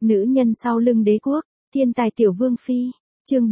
Nữ nhân sau lưng đế quốc, thiên tài tiểu vương phi, chương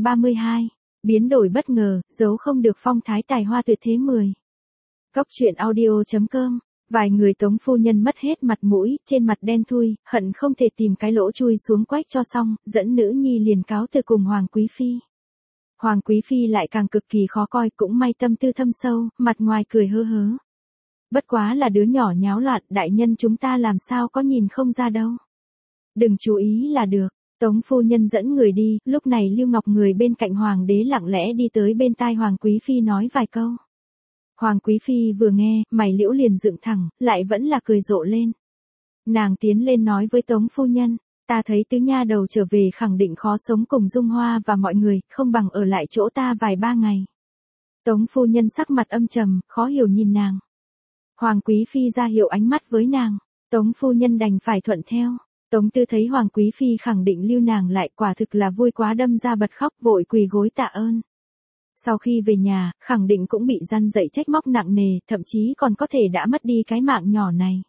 732, biến đổi bất ngờ, giấu không được phong thái tài hoa tuyệt thế 10. Cóc truyện audio.com, vài người Tống phu nhân mất hết mặt mũi, trên mặt đen thui, hận không thể tìm cái lỗ chui xuống quách cho xong, dẫn nữ nhi liền cáo từ cùng Hoàng Quý Phi. Hoàng Quý Phi lại càng cực kỳ khó coi, cũng may tâm tư thâm sâu, mặt ngoài cười hớ hớ. Bất quá là đứa nhỏ nháo loạn, đại nhân chúng ta làm sao có nhìn không ra đâu. Đừng chú ý là được. Tống phu nhân dẫn người đi, lúc này Lưu Ngọc người bên cạnh hoàng đế lặng lẽ đi tới bên tai Hoàng Quý Phi nói vài câu. Hoàng Quý Phi vừa nghe, mày liễu liền dựng thẳng, lại vẫn là cười rộ lên. Nàng tiến lên nói với Tống phu nhân, ta thấy tứ nha đầu trở về khẳng định khó sống cùng Dung Hoa và mọi người, không bằng ở lại chỗ ta vài ba ngày. Tống phu nhân sắc mặt âm trầm, khó hiểu nhìn nàng. Hoàng Quý Phi ra hiệu ánh mắt với nàng, Tống phu nhân đành phải thuận theo. Tống Tư thấy Hoàng Quý Phi khẳng định lưu nàng lại, quả thực là vui quá đâm ra bật khóc, vội quỳ gối tạ ơn. Sau khi về nhà, khẳng định cũng bị răn dạy trách móc nặng nề, thậm chí còn có thể đã mất đi cái mạng nhỏ này.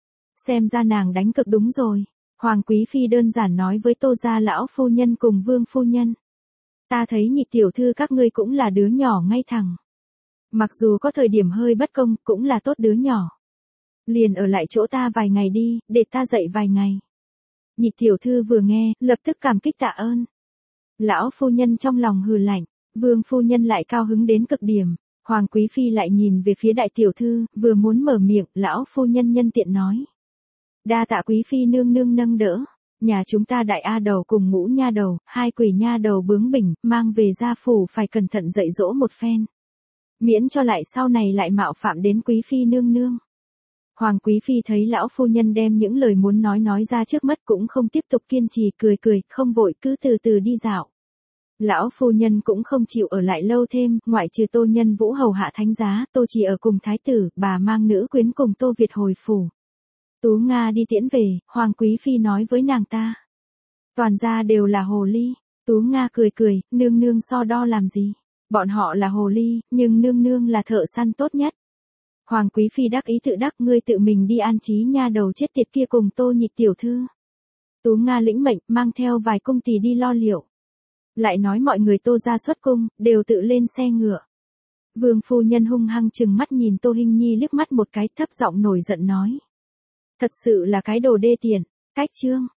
Xem ra nàng đánh cực đúng rồi. Hoàng Quý Phi đơn giản nói với Tô gia lão phu nhân cùng Vương phu nhân. Ta thấy Nhị tiểu thư các ngươi cũng là đứa nhỏ ngay thẳng. Mặc dù có thời điểm hơi bất công, cũng là tốt đứa nhỏ. Liền ở lại chỗ ta vài ngày đi, để ta dạy vài ngày. Nhị tiểu thư vừa nghe, lập tức cảm kích tạ ơn. Lão phu nhân trong lòng hừ lạnh, Vương phu nhân lại cao hứng đến cực điểm. Hoàng Quý Phi lại nhìn về phía đại tiểu thư, vừa muốn mở miệng, lão phu nhân nhân tiện nói. Đa tạ Quý Phi nương nương nâng đỡ, nhà chúng ta đại A đầu cùng ngũ nha đầu, hai quỷ nha đầu bướng bỉnh, mang về gia phủ phải cẩn thận dạy dỗ một phen. Miễn cho lại sau này lại mạo phạm đến Quý Phi nương nương. Hoàng Quý Phi thấy lão phu nhân đem những lời muốn nói ra trước mắt cũng không tiếp tục kiên trì, cười cười, không vội, cứ từ từ đi dạo. Lão phu nhân cũng không chịu ở lại lâu thêm, ngoại trừ Tô Nhân Vũ hầu hạ thánh giá, Tô chỉ ở cùng thái tử, bà mang nữ quyến cùng Tô Việt hồi phủ. Tú Nga đi tiễn về, Hoàng Quý Phi nói với nàng ta. Toàn gia đều là hồ ly. Tú Nga cười cười, nương nương so đo làm gì. Bọn họ là hồ ly, nhưng nương nương là thợ săn tốt nhất. Hoàng Quý Phi đắc ý tự đắc, ngươi tự mình đi an trí nha đầu chết tiệt kia cùng Tô Nhị tiểu thư. Tú Nga lĩnh mệnh, mang theo vài cung tỳ đi lo liệu. Lại nói mọi người Tô ra xuất cung, đều tự lên xe ngựa. Vương phu nhân hung hăng chừng mắt nhìn Tô Hinh Nhi liếc mắt một cái, thấp giọng nổi giận nói. Thật sự là cái đồ đê tiện. Cách chương.